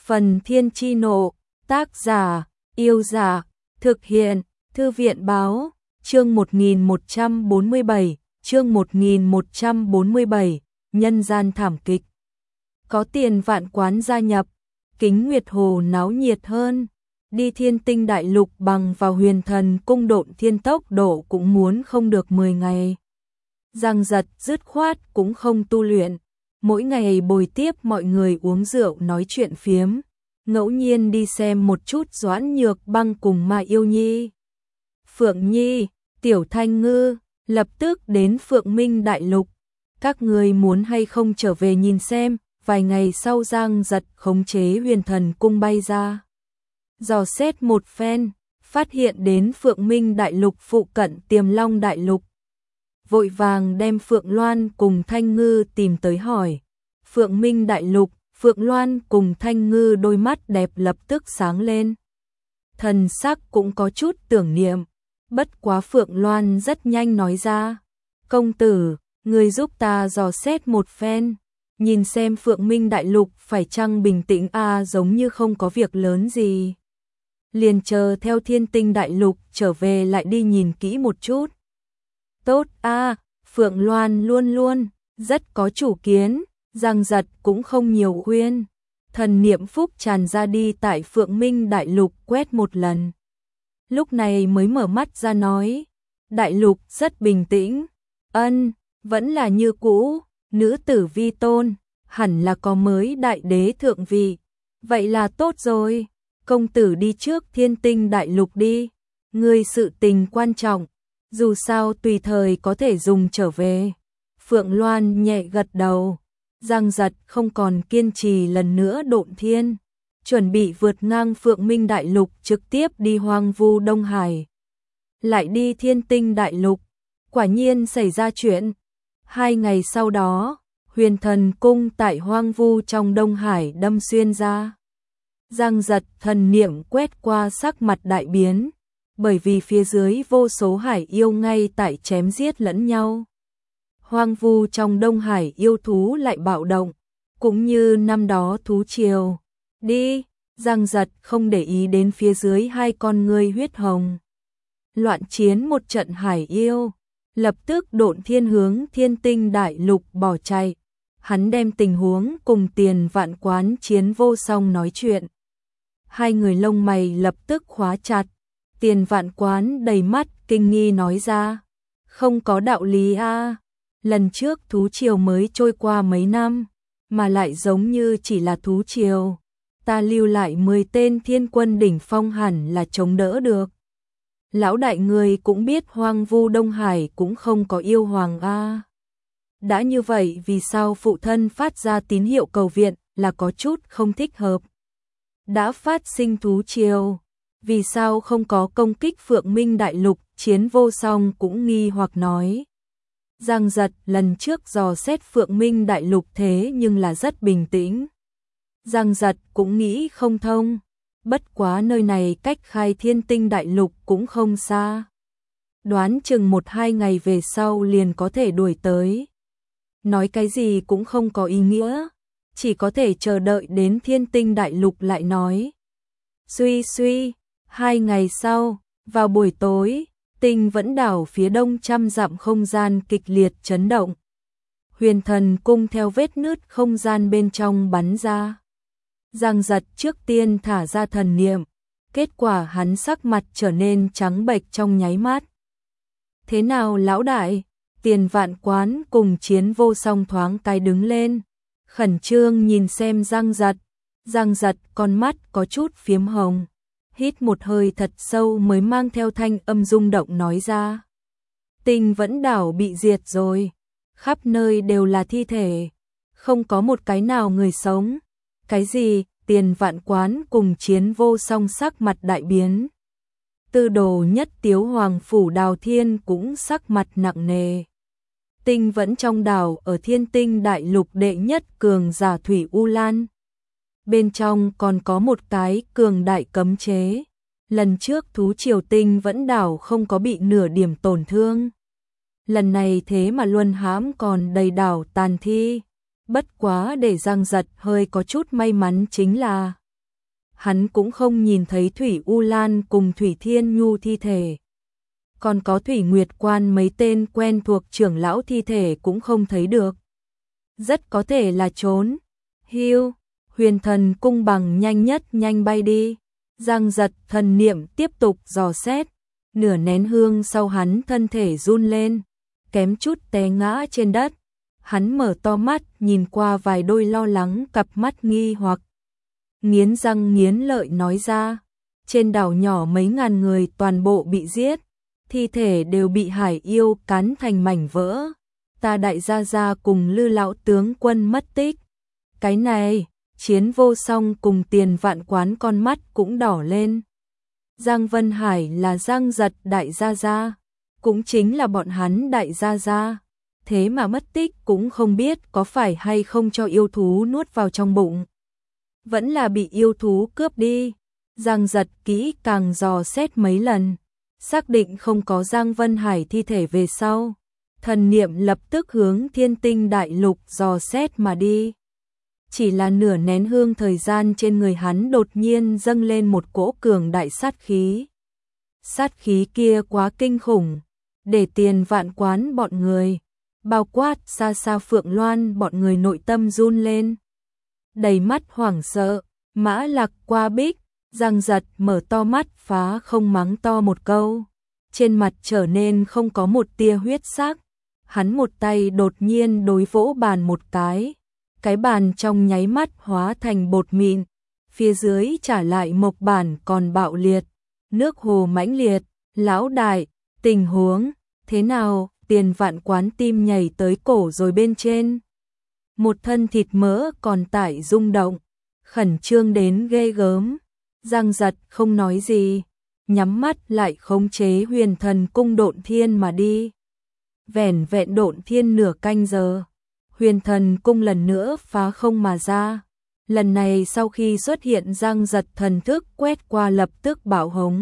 Phần Thiên Chi Nộ, tác giả, Yêu Giả, thực hiện, Thư viện Báo, chương 1147, nhân gian thảm kịch. Có Tiền Vạn Quán gia nhập, Kính Nguyệt Hồ náo nhiệt hơn, đi Thiên Tinh Đại Lục bằng vào Huyền Thần Cung độn thiên tốc độ cũng muốn không được 10 ngày. Giang Giật dứt khoát cũng không tu luyện, mỗi ngày bồi tiếp mọi người uống rượu nói chuyện phiếm, ngẫu nhiên đi xem một chút Doãn Nhược Băng cùng Mai Yêu Nhi. Phượng Nhi, Tiểu Thanh Ngư, lập tức đến Phượng Minh Đại Lục, các người muốn hay không trở về nhìn xem. Vài ngày sau Giang Giật khống chế Huyền Thần Cung bay ra, dò xét một phen, phát hiện đến Phượng Minh Đại Lục phụ cận Tiềm Long Đại Lục. Vội vàng đem Phượng Loan cùng Thanh Ngư tìm tới hỏi. Phượng Minh Đại Lục, Phượng Loan cùng Thanh Ngư đôi mắt đẹp lập tức sáng lên. Thần sắc cũng có chút tưởng niệm, bất quá Phượng Loan rất nhanh nói ra. Công tử, người giúp ta dò xét một phen, nhìn xem Phượng Minh Đại Lục phải chăng bình tĩnh giống như không có việc lớn gì. Liền chờ theo Thiên Tinh Đại Lục trở về lại đi nhìn kỹ một chút. Tốt Phượng Loan luôn luôn rất có chủ kiến, Giang Giật cũng không nhiều khuyên. Thần niệm phúc tràn ra đi tại Phượng Minh Đại Lục quét một lần. Lúc này mới mở mắt ra nói, Đại Lục rất bình tĩnh, vẫn là như cũ, nữ tử vi tôn, hẳn là có mới đại đế thượng vị. Vậy là tốt rồi, công tử đi trước Thiên Tinh Đại Lục đi, người sự tình quan trọng, dù sao tùy thời có thể dùng trở về. Phượng Loan nhẹ gật đầu, Giang Giật không còn kiên trì lần nữa độn thiên, chuẩn bị vượt ngang Phượng Minh Đại Lục trực tiếp đi Hoang Vu Đông Hải. Lại đi Thiên Tinh Đại Lục, quả nhiên xảy ra chuyện. 2 ngày sau đó, Huyền Thần Cung tại Hoang Vu trong Đông Hải đâm xuyên ra. Giang Giật thần niệm quét qua sắc mặt đại biến, bởi vì phía dưới vô số hải yêu ngay tại chém giết lẫn nhau. Hoang Vu trong Đông Hải yêu thú lại bạo động, cũng như năm đó thú triều. Đi, Giang Giật không để ý đến phía dưới 2 con ngươi huyết hồng. Loạn chiến một trận hải yêu, lập tức độn thiên hướng Thiên Tinh Đại Lục bỏ chạy. Hắn đem tình huống cùng Tiền Vạn Quán Chiến Vô Song nói chuyện. 2 người lông mày lập tức khóa chặt. Tiền Vạn Quán đầy mắt kinh nghi nói ra, không có đạo lý lần trước thú triều mới trôi qua mấy năm, mà lại giống như chỉ là thú triều. Ta lưu lại 10 tên thiên quân đỉnh phong hẳn là chống đỡ được. Lão đại người cũng biết Hoang Vu Đông Hải cũng không có yêu hoàng Đã như vậy vì sao phụ thân phát ra tín hiệu cầu viện là có chút không thích hợp. Đã phát sinh thú triều, vì sao không có công kích Phượng Minh Đại Lục? Chiến Vô Song cũng nghi hoặc nói. Giang Giật lần trước dò xét Phượng Minh Đại Lục thế nhưng là rất bình tĩnh. Giang Giật cũng nghĩ không thông, bất quá nơi này cách khai Thiên Tinh Đại Lục cũng không xa. Đoán chừng 1-2 ngày về sau liền có thể đuổi tới. Nói cái gì cũng không có ý nghĩa, chỉ có thể chờ đợi đến Thiên Tinh Đại Lục lại nói. Suy, 2 ngày sau, vào buổi tối, Tinh Vẫn Đảo phía đông trăm dặm không gian kịch liệt chấn động. Huyền Thần Cung theo vết nứt không gian bên trong bắn ra. Giang Giật trước tiên thả ra thần niệm, kết quả hắn sắc mặt trở nên trắng bệch trong nháy mắt. Thế nào lão đại? Tiền Vạn Quán cùng Chiến Vô Song thoáng cái đứng lên, khẩn trương nhìn xem Giang Giật. Giang Giật con mắt có chút phiếm hồng, hít một hơi thật sâu mới mang theo thanh âm rung động nói ra. Tinh Vẫn Đảo bị diệt rồi, khắp nơi đều là thi thể, không có một cái nào người sống. Cái gì? Tiền Vạn Quán cùng Chiến Vô Song sắc mặt đại biến. Tư đồ nhất Tiếu Hoàng Phủ Đào Thiên cũng sắc mặt nặng nề. Tinh Vẫn trong đảo ở Thiên Tinh Đại Lục đệ nhất cường giả Thủy U Lan. Bên trong còn có một cái cường đại cấm chế. Lần trước thú triều Tinh Vẫn đảo không có bị nửa điểm tổn thương. Lần này thế mà luân hãm còn đầy đảo tàn thi. Bất quá để Giang Giật hơi có chút may mắn chính là hắn cũng không nhìn thấy Thủy U Lan cùng Thủy Thiên Nhu thi thể. Còn có Thủy Nguyệt Quan mấy tên quen thuộc trưởng lão thi thể cũng không thấy được. Rất có thể là trốn. Hưu, Huyền Thần Cung bằng nhanh nhất nhanh bay đi. Giang Giật thần niệm tiếp tục dò xét. Nửa nén hương sau hắn thân thể run lên, kém chút té ngã trên đất. Hắn mở to mắt nhìn qua vài đôi lo lắng cặp mắt nghi hoặc. Nghiến răng nghiến lợi nói ra, trên đảo nhỏ mấy ngàn người toàn bộ bị giết, thi thể đều bị hải yêu cắn thành mảnh vỡ. Ta đại gia gia cùng Lư lão tướng quân mất tích. Cái này, Chiến Vô Song cùng Tiền Vạn Quán con mắt cũng đỏ lên. Giang Vân Hải là Giang Giật đại gia gia, cũng chính là bọn hắn đại gia gia. Thế mà mất tích cũng không biết có phải hay không cho yêu thú nuốt vào trong bụng. Vẫn là bị yêu thú cướp đi. Giang Giật kỹ càng dò xét mấy lần, xác định không có Giang Vân Hải thi thể về sau. Thần niệm lập tức hướng Thiên Tinh Đại Lục dò xét mà đi. Chỉ là nửa nén hương thời gian trên người hắn đột nhiên dâng lên một cỗ cường đại sát khí. Sát khí kia quá kinh khủng, để Tiền Vạn Quán bọn người, bao quát xa xa Phượng Loan bọn người nội tâm run lên. Đầy mắt hoảng sợ, Mã Lạc qua bích, Giang Giật mở to mắt phá không mắng to một câu. Trên mặt trở nên không có một tia huyết sắc. Hắn một tay đột nhiên đối vỗ bàn một cái bàn trong nháy mắt hóa thành bột mịn, phía dưới trả lại mộc bản còn bạo liệt, nước hồ mãnh liệt. Lão đại, tình huống thế nào? Tiền Vạn Quán tim nhảy tới cổ rồi bên trên. Một thân thịt mỡ còn tại rung động, khẩn trương đến ghê gớm. Giang Giật không nói gì, nhắm mắt lại khống chế Huyền Thần Cung độn thiên mà đi. Vẻn vẹn độn thiên nửa canh giờ, Huyền Thần Cung lần nữa phá không mà ra. Lần này sau khi xuất hiện Giang Giật thần thức quét qua lập tức bạo hống.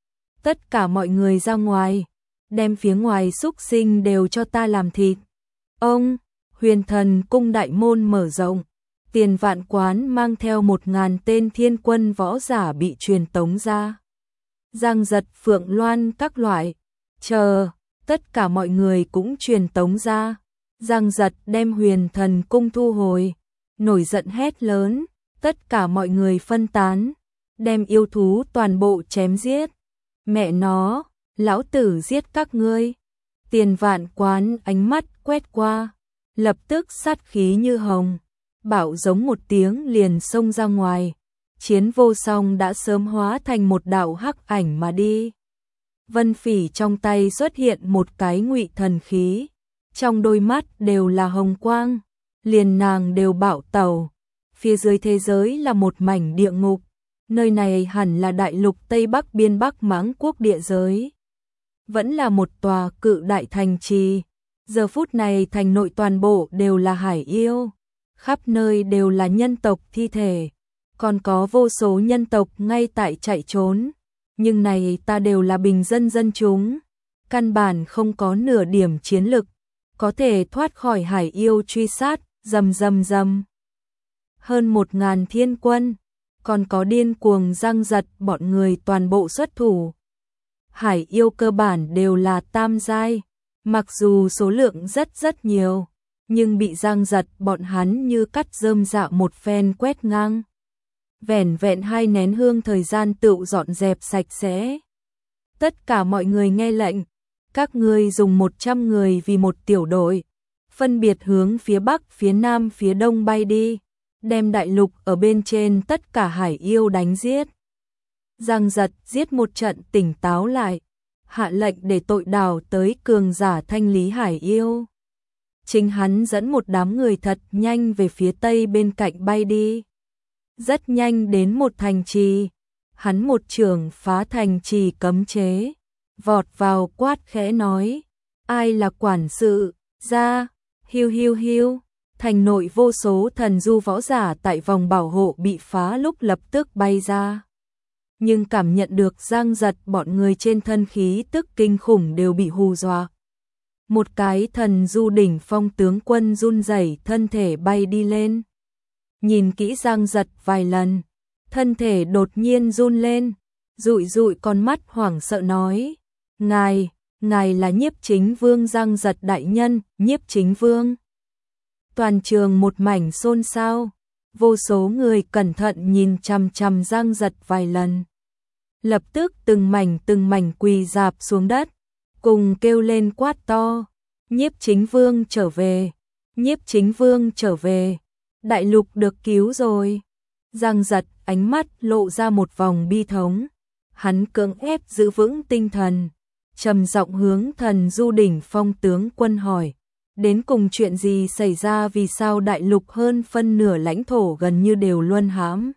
Tất cả mọi người ra ngoài, đem phía ngoài xúc sinh đều cho ta làm thịt. Ông, Huyền Thần Cung đại môn mở rộng, Tiền Vạn Quán mang theo 1000 tên thiên quân võ giả bị truyền tống ra. Giang Giật, Phượng Loan các loại, chờ, tất cả mọi người cũng truyền tống ra. Giang Giật đem Huyền Thần Cung thu hồi, nổi giận hét lớn, tất cả mọi người phân tán, đem yêu thú toàn bộ chém giết. Mẹ nó, lão tử giết các ngươi. Tiền Vạn Quán ánh mắt quét qua, lập tức sát khí như hồng, bạo giống một tiếng liền xông ra ngoài. Chiến Vô Song đã sớm hóa thành một đạo hắc ảnh mà đi. Vân Phỉ trong tay xuất hiện một cái ngụy thần khí, trong đôi mắt đều là hồng quang, liền nàng đều bạo tẩu. Phía dưới thế giới là một mảnh địa ngục, nơi này hẳn là đại lục Tây Bắc biên Bắc Mãng quốc địa giới. Vẫn là một tòa cự đại thành trì, giờ phút này thành nội toàn bộ đều là hải yêu, khắp nơi đều là nhân tộc thi thể, còn có vô số nhân tộc ngay tại chạy trốn. Nhưng này ta đều là bình dân dân chúng, căn bản không có nửa điểm chiến lực, có thể thoát khỏi hải yêu truy sát. Rầm rầm rầm. Hơn 1000 thiên quân, còn có điên cuồng Giang Giật bọn người toàn bộ xuất thủ. Hải yêu cơ bản đều là tam giai, mặc dù số lượng rất nhiều, nhưng bị Giang Giật bọn hắn như cắt rơm rạ một phen quét ngang. Vẻn vẹn 2 nén hương thời gian tựu dọn dẹp sạch sẽ. Tất cả mọi người nghe lệnh, các ngươi dùng 100 người vì một tiểu đội, phân biệt hướng phía Bắc, phía Nam, phía Đông bay đi, đem đại lục ở bên trên tất cả hải yêu đánh giết. Giang Giật giết một trận tỉnh táo lại, hạ lệnh để tội đào tới cường giả thanh lý hải yêu. Chính hắn dẫn một đám người thật nhanh về phía Tây bên cạnh bay đi. Rất nhanh đến một thành trì, hắn một trường phá thành trì cấm chế, vọt vào quát khẽ nói, ai là quản sự, ra. Hiu hiu hiu, thành nội vô số thần du võ giả tại vòng bảo hộ bị phá lúc lập tức bay ra. Nhưng cảm nhận được Giang Giật bọn người trên thân khí tức kinh khủng đều bị hù dọa. Một cái thần du đỉnh phong tướng quân run rẩy thân thể bay đi lên. Nhìn kỹ Giang Giật vài lần, thân thể đột nhiên run lên, dụi dụi con mắt hoảng sợ nói, ngài là Nhiếp Chính Vương Giang Giật đại nhân, Nhiếp Chính Vương. Toàn trường một mảnh xôn xao, vô số người cẩn thận nhìn chằm chằm Giang Giật vài lần. Lập tức từng mảnh quỳ rạp xuống đất, cùng kêu lên quát to, Nhiếp Chính Vương trở về, Nhiếp Chính Vương trở về, đại lục được cứu rồi. Giang Giật ánh mắt lộ ra một vòng bi thống, hắn cưỡng ép giữ vững tinh thần, trầm giọng hướng Thần Du Đỉnh Phong tướng quân hỏi, đến cùng chuyện gì xảy ra, vì sao đại lục hơn phân nửa lãnh thổ gần như đều luân hãm?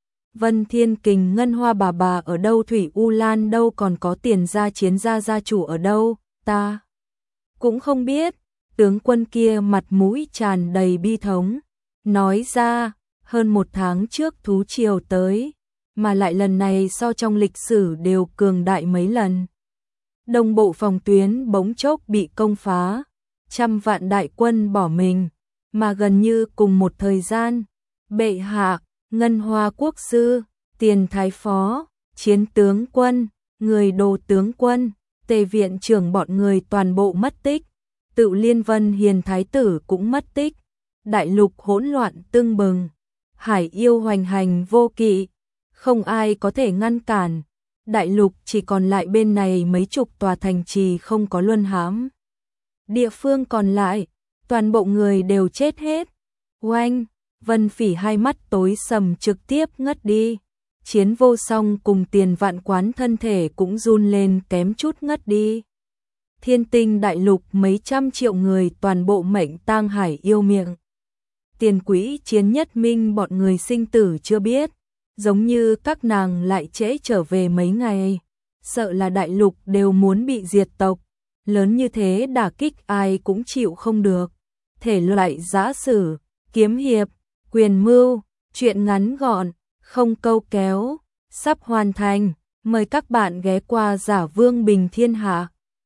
Vân Thiên Kình Ngân Hoa bà ở đâu, Thủy U Lan đâu, còn có Tiền gia Chiến gia chủ ở đâu, ta cũng không biết. Tướng quân kia mặt mũi tràn đầy bi thống, nói ra, hơn 1 tháng trước thú triều tới, mà lại lần này so trong lịch sử đều cường đại mấy lần. Đông bộ phòng tuyến bỗng chốc bị công phá, trăm vạn đại quân bỏ mình, mà gần như cùng một thời gian, bệ hạ, Ngân Hoa quốc sư, Tiền thái phó, Chiến tướng quân, người đồ tướng quân, Tề viện trưởng bọn người toàn bộ mất tích, Tự Liên Vân Hiền thái tử cũng mất tích, đại lục hỗn loạn tưng bừng, hải yêu hoành hành vô kỵ, không ai có thể ngăn cản, đại lục chỉ còn lại bên này mấy chục tòa thành trì không có luân hãm. Địa phương còn lại, toàn bộ người đều chết hết. Oanh, Vân Phỉ hai mắt tối sầm trực tiếp ngất đi. Chiến Vô Song cùng Tiền Vạn Quán thân thể cũng run lên kém chút ngất đi. Thiên Tinh đại lục mấy trăm triệu người toàn bộ mệnh tang hải yêu miệng. Tiền Quỹ Chiến Nhất Minh bọn người sinh tử chưa biết, giống như các nàng lại trễ trở về mấy ngày, sợ là đại lục đều muốn bị diệt tộc, lớn như thế đả kích ai cũng chịu không được. Thể loại giã sử, kiếm hiệp, quyền mưu, truyện ngắn gọn, không câu kéo, sắp hoàn thành, mời các bạn ghé qua Giả Vương Bình Thiên Hạ.